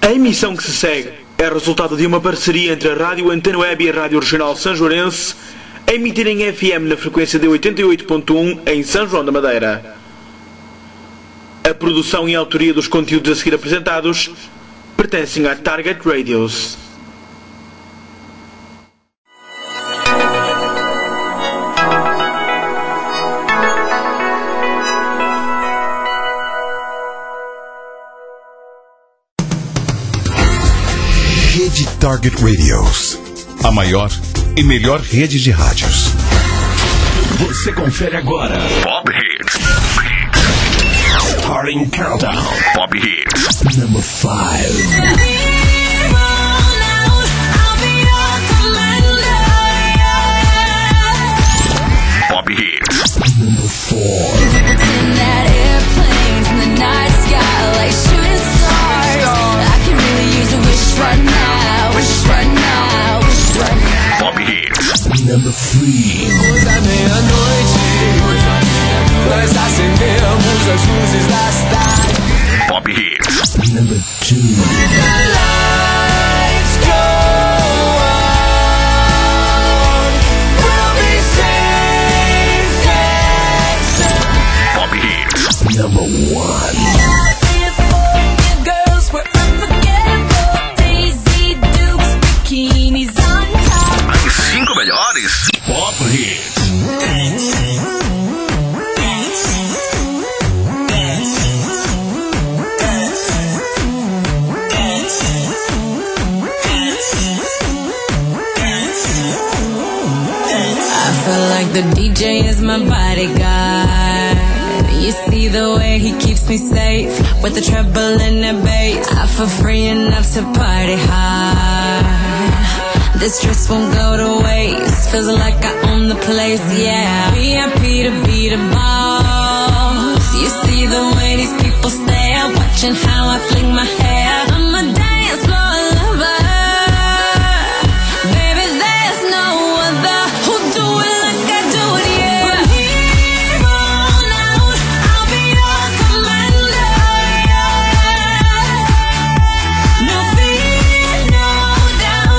A emissão que se segue é resultado de uma parceria entre a Rádio Antena Web e a Rádio Regional Sanjoarense, a emitir em FM na frequência de 88.1 em São João da Madeira. A produção e a autoria dos conteúdos a seguir apresentados pertencem à Target Radios. Rede Target Radios, a maior e melhor rede de rádios. Você confere agora Pop Hits. Starting Countdown. Pop Hits. Number 5. Pop Hits. Number 4. Right now, right now, right now. Pop Hits. Number 3. Hoje à meia-noite, nós acendemos as luzes da cidade. Pop Hits. Number 2. The lights go on, we'll be safe and sound. Pop Hits. Number 1. Melhores Pop Hits. I feel like the DJ is my bodyguard. You see the way he keeps me safe with the treble and the bass. I feel free enough to party hard. This dress won't go to waste. Feels like I own the place, yeah. VIP to be the boss. You see the way these people stare, watching how I fling my hair. I'm a dance floor lover. Baby, there's no other who'll do it like I do it, yeah. From here on out, I'll be your commander, yeah. No fear, no doubt.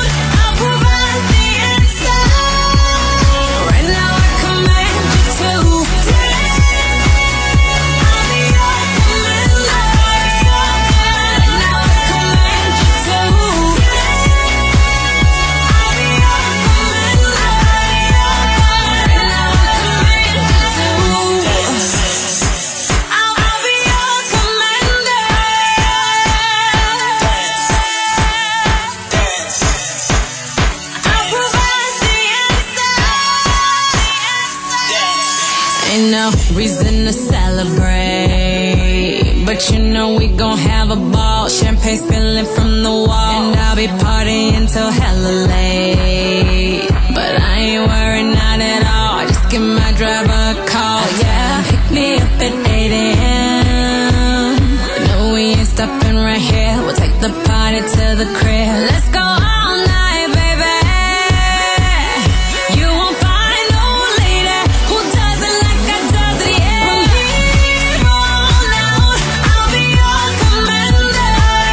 Ain't no reason to celebrate, but you know we gon' have a ball. Champagne spilling from the wall, and I'll be partying till hella late. But I ain't worried, not at all. Just give my driver a call, yeah. Pick me up at 8 a.m. No, we ain't stopping right here. We'll take the party to the crib. Let's go all night, baby. You won't find no lady who does it like I does it, yeah. From here on out, I'll be your commander,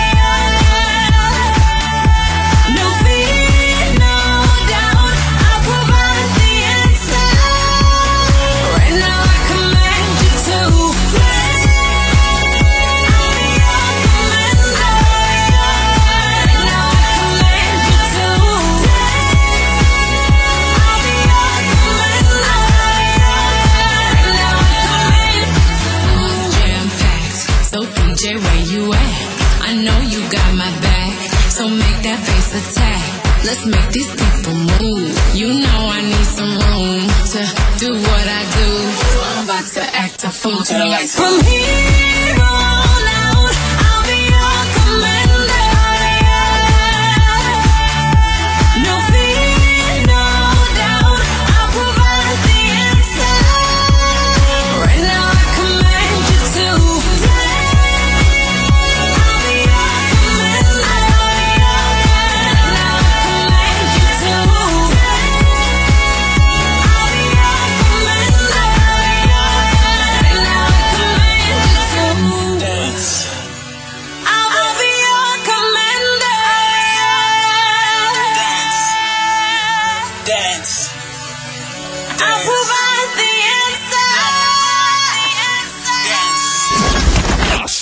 yeah. No fear, no doubt, I'll provide the answer. Right now I command you to play. I'll be your commander, yeah. Right now I command you to play. I'll be your commander, yeah. Right now I command you to. It's jam-packed, so DJ, where you at? I know you got my back, so make that bass attack. Let's make these people move. You know I need some room to do what I do. I'm about to act a fool to the lights. From here on out, I'll be your commander, yeah. No fear, no doubt, I'll provide the answer. Right now I command you to play. I'll be your commander, yeah. Right now I command you to play. I'll be your commander, yeah. Right now I command you to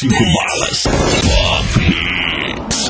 5 balas. Pop Hits.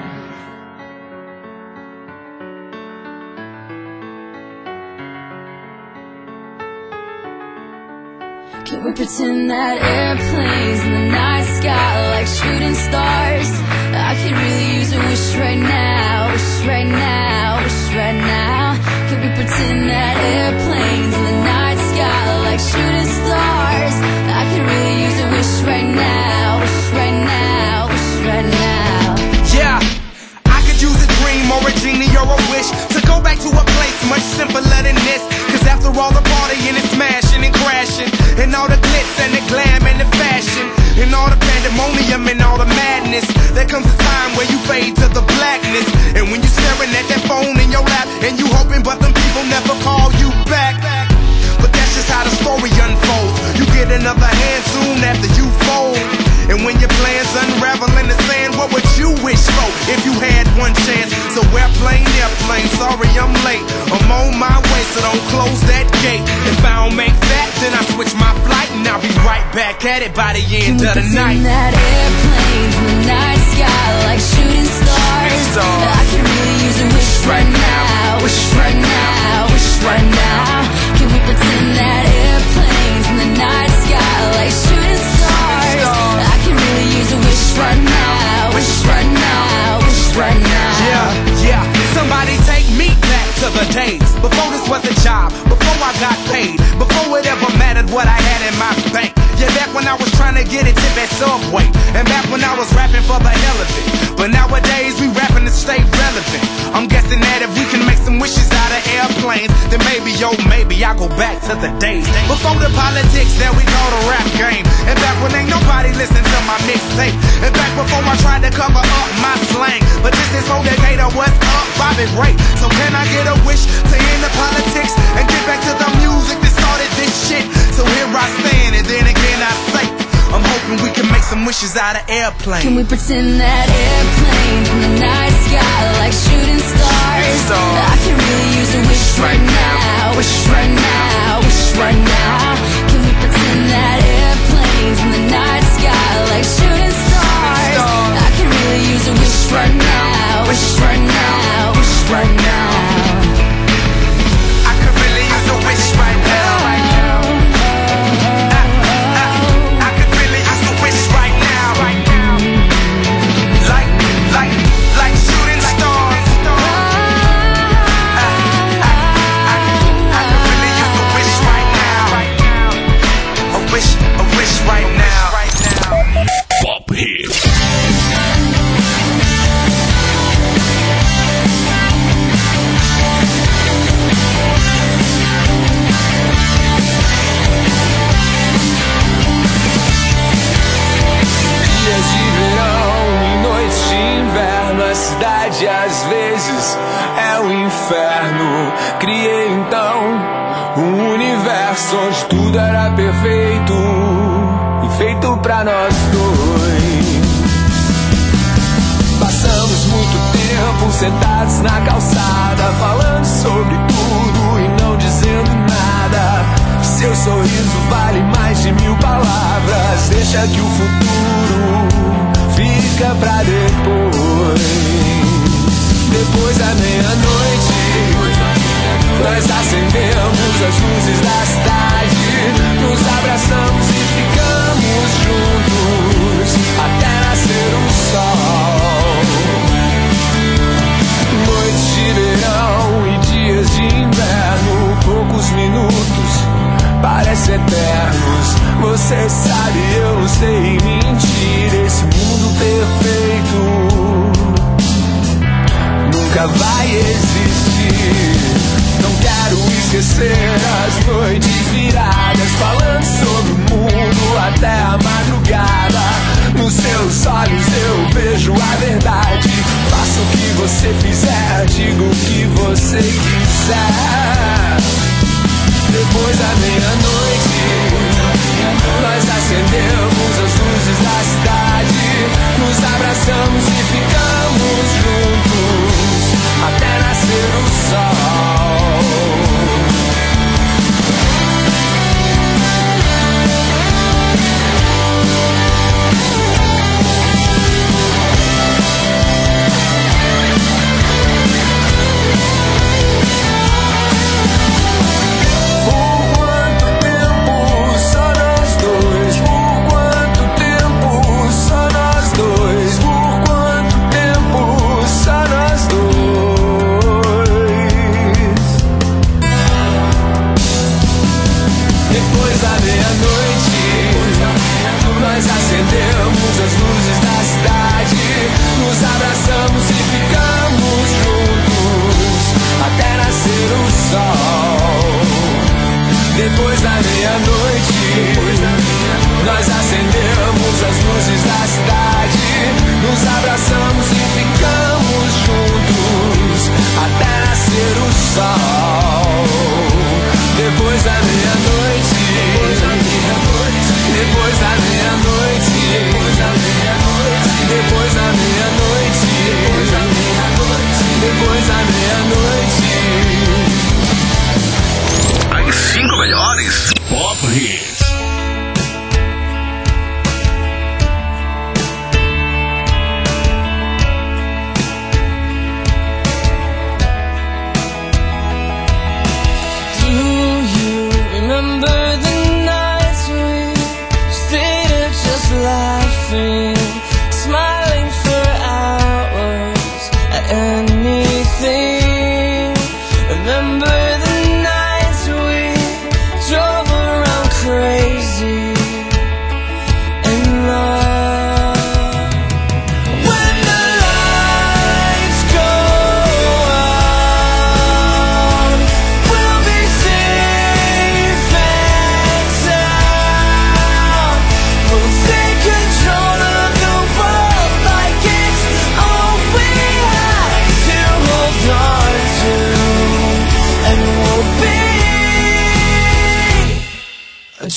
Can we pretend that airplanes in the night sky like shooting stars? I could really use a wish right now, wish right now, wish right now. Can we pretend that airplanes in the night sky like shooting stars? I could really use a wish right now, wish right now, wish right now. Yeah, I could use a dream or a genie or a wish to go back to a place much simpler than this. Cause after all the partying and smashing and crashing, and all the glitz and the glam and the fashion, and all the pandemonium and all the madness, there comes a time where you fade to the blackness. And when you're staring at that phone in your lap, and you hoping but them people never call you back. But that's just how the story unfolds. You get another hand soon after you fold. And when your plans unravel in the sand, what would you wish for if you had one chance? So airplane, sorry I'm late. I'm on my way, so don't close that gate. If I don't make that, then I switch my flight, and I'll be right back at it by the end of the night. Can we pretend that airplanes in the night sky like shooting stars? I can really use a wish right now, wish right now, wish right now. Can we pretend that airplanes in the night sky like shooting stars? I can really use a wish right now, wish right now, wish right now. Yeah, somebody take me back to the days before this was a job, before I got paid, before it ever mattered what I had in my bank. Yeah, back when I was trying to get a tip at Subway, and back when I was rapping for the hell of it. But nowadays we rapping to stay relevant. I'm guessing that if we can make some wishes out of airplanes, then maybe, yo, maybe I'll go back to the days before the politics that we call the rap game. And back when ain't nobody listened to my mixtape. And back before I tried to cover up my slang. But this is for Decatur, what's up, Bobby Ray. So can I get a wish to end the politics and get back to the music that started this shit? So here I stand, and then again I say, I'm hoping we can make some wishes out of airplanes. Can we pretend that airplanes in the night sky like shooting stars? I can really use a wish right now, wish right now, wish right now. Can we pretend that airplanes in the night sky like shooting stars? I can really use a wish right now, wish right now, wish right now. I could really use a wish right now. Pop Hits. Dias de verão e noites de inverno, a cidade às vezes é o inferno. Criei então um universo onde tudo era perfeito e feito pra nós dois. Passamos muito tempo sentados na calçada, falando sobre tudo e não dizendo nada. Seu sorriso vale mais de 1000 palavras. Deixa que o futuro fica pra depois. Depois da meia-noite, nós acendemos as luzes da cidade, nos abraçamos e ficamos juntos até nascer o sol. Noites de verão e dias de inverno, poucos minutos parecem eternos. Você sabe, eu não sei mentir. Esse mundo perfeito nunca vai existir. Não quero esquecer as noites viradas, falando sobre o mundo até a madrugada. Nos seus olhos eu vejo a verdade. Faça o que você fizer, diga o que você quiser. Depois da meia-noite, nós acendemos as luzes da cidade, nos abraçamos e ficamos juntos até nascer o sol.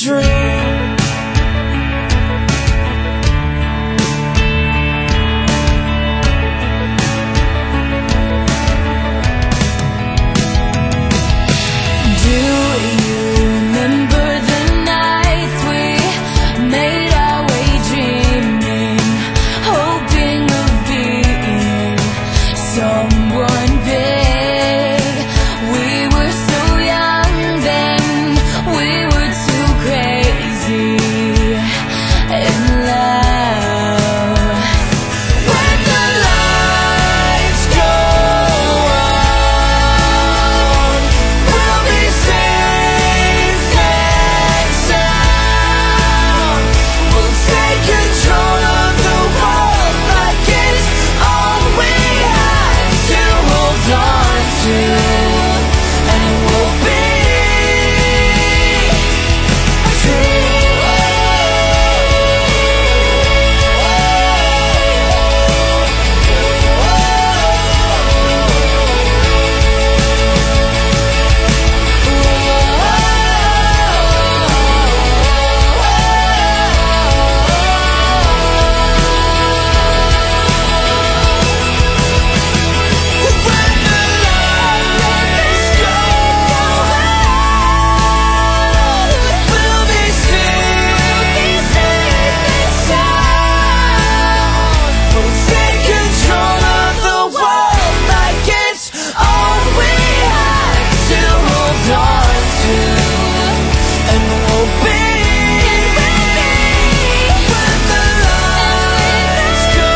dream. Do you remember the nights we made our way dreaming, hoping of being someone big? We were so young then, we were too crazy in love. When the lights go on, we'll be safe and sound. We'll take control of the world like it's all we have to hold on to, and it will be a dream. We'll be safe and sound. We'll take control of the world like it's all we have to hold on to, and we'll be when the lights go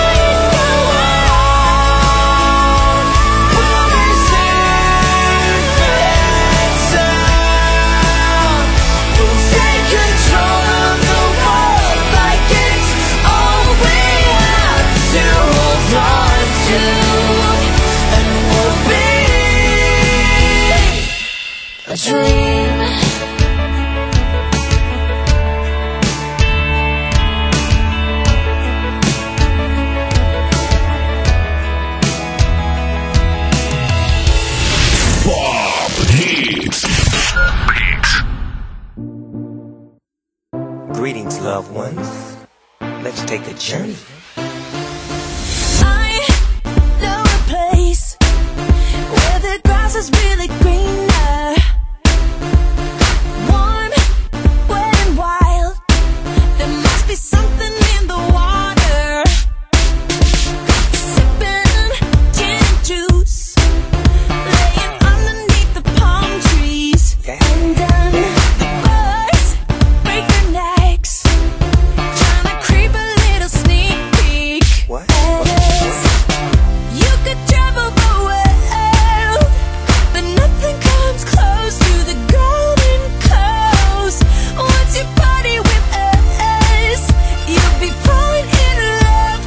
on. We'll be safe and sound. We'll take control of the world like it's all we have to hold on to, and we'll be a dream. Bob Hits. Greetings, loved ones. Let's take a journey. I know a place where the grass is really greener, warm, wet and wild. There must be something in the water. Sipping gin and juice, laying underneath the palm trees. And then the birds break their necks, trying to creep a little sneak peek. What? Alice, you could travel the world, but nothing comes close to the Golden Coast. Once you party with us, you'll be falling in love.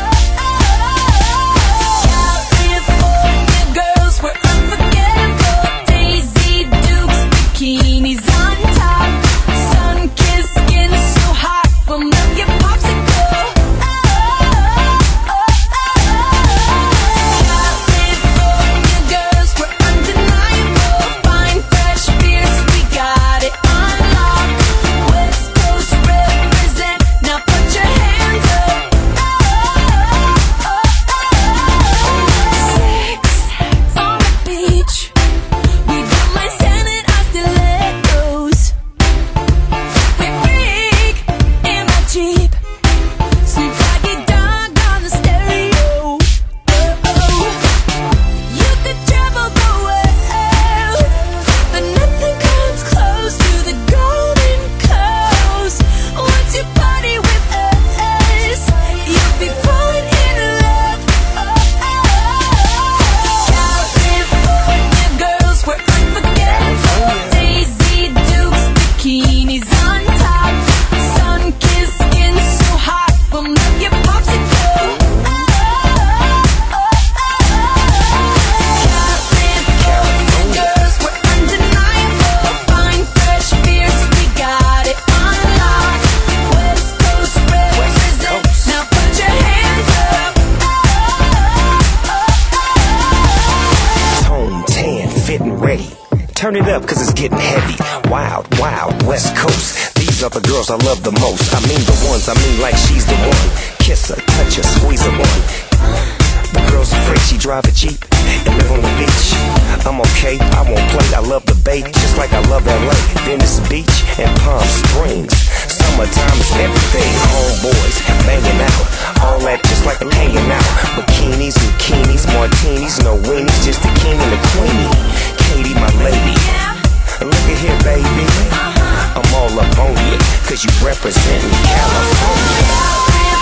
California girls were unforgettable. Daisy Dukes, bikinis on top, sun-kissed skin so hot, we'll melt your popsicle. California girls were undeniable. Fine, fresh beers, we got it on lock. West Coast represent, now put your hands up. Sex on the beach, we don't mind standing our stilettos. We freak in my Jeep, Snoop Doggy Dogg on the stereo. You could travel the world, but nothing comes close to the Golden Coast. Once you party with us, you'll be falling in love. California girls were unforgettable. Daisy Dukes, bikinis on top, sun-kissed skin so hot, we'll melt your popsicle. California girls were undeniable. Fine, fresh beers, we got it on lock. West Coast represent, now put your hands up. Tone, tan, fit and ready. Turn it up, cause it's getting heavy. Wild, wild, West Coast. These these are the girls I love the most. I mean the ones, I mean like she's the one. Kiss her, touch her, squeeze her one. The girl's afraid she drive a Jeep and live on the beach. I'm okay, I won't play, I love the bay, just like I love LA, Venice Beach, and Palm Springs. Summertime is everything, homeboys banging out, all that just like I'm hanging out. Bikinis, bikinis, martinis, no weenies, just the king and the queenie. Katie, my lady, look at here, baby, I'm all up on you, cause you representin' California.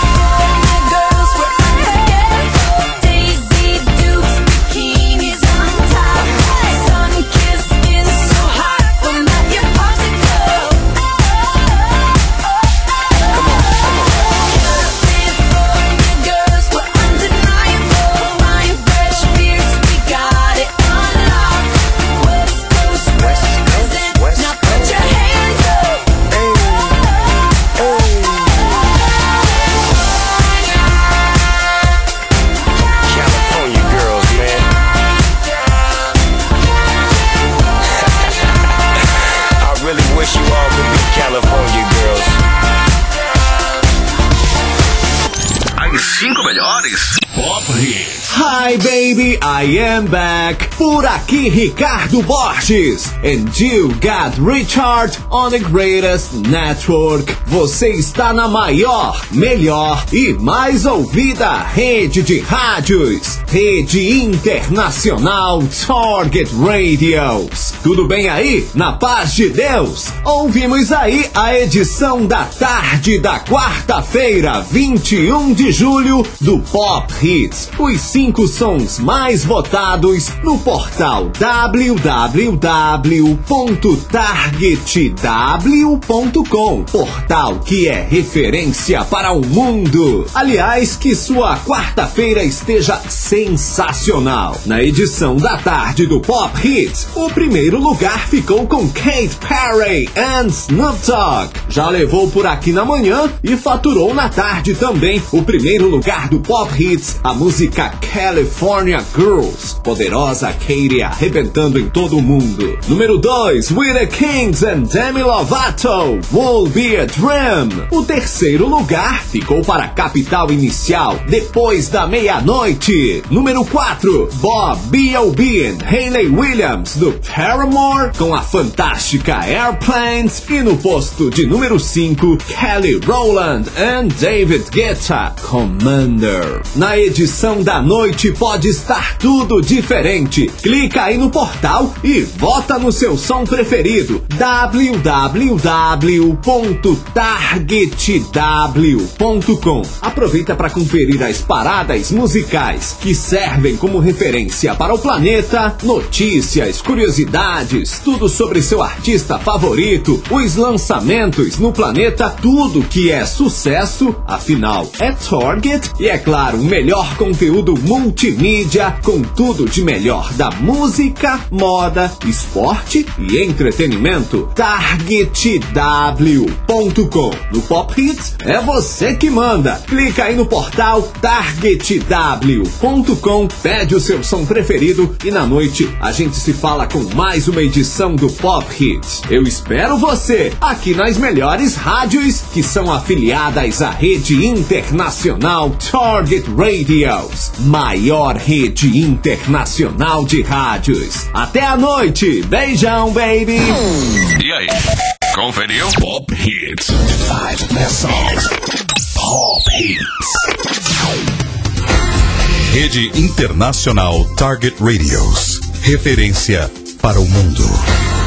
Hi baby, I am back. Por aqui Ricardo Borges. And you got Richard on the greatest network. Você está na maior, melhor e mais ouvida rede de rádios. Rede Internacional Target Radios. Tudo bem aí? Na paz de Deus? Ouvimos aí a edição da tarde da quarta-feira, 21 de julho, do Pop Hits. Os 5 sons mais votados no portal www.targetw.com, portal que é referência para o mundo. Aliás, que sua quarta-feira esteja sensacional. Na edição da tarde do Pop Hits, o primeiro lugar ficou com Katy Perry and Snoop Dogg. Já levou por aqui na manhã e faturou na tarde também o primeiro lugar do Pop Hits, a música California Girls. Poderosa Katy arrebentando em todo o mundo. Número 2, We the Kings and Demi Lovato, Will Be a Dream. O terceiro lugar ficou para a capital inicial, Depois da Meia-Noite. Número 4, Bob B.O.B. and Hayley Williams, do Paramore, com a fantástica Airplanes. E no posto de número 5, Kelly Rowland and David Guetta, Commander. Na edição da noite pode estar tudo diferente. Clica aí no portal e vota no seu som preferido. www.targetw.com. Aproveita para conferir as paradas musicais que servem como referência para o planeta, notícias, curiosidades, tudo sobre seu artista favorito, os lançamentos no planeta, tudo que é sucesso, afinal é Target, e é claro, o melhor conteúdo multimídia com tudo de melhor da música, moda, esporte e entretenimento. Targetw.com. No Pop Hits é você que manda. Clica aí no portal targetw.com, pede o seu som preferido e na noite a gente se fala com mais uma edição do Pop Hits. Eu espero você aqui nas melhores rádios que são afiliadas à rede internacional Target Radios, maior rede internacional de rádios. Até a noite. Beijão, baby. E aí? Conferiu? Pop Hits. 5 best songs. Pop Hits. Rede Internacional Target Radios. Referência para o mundo.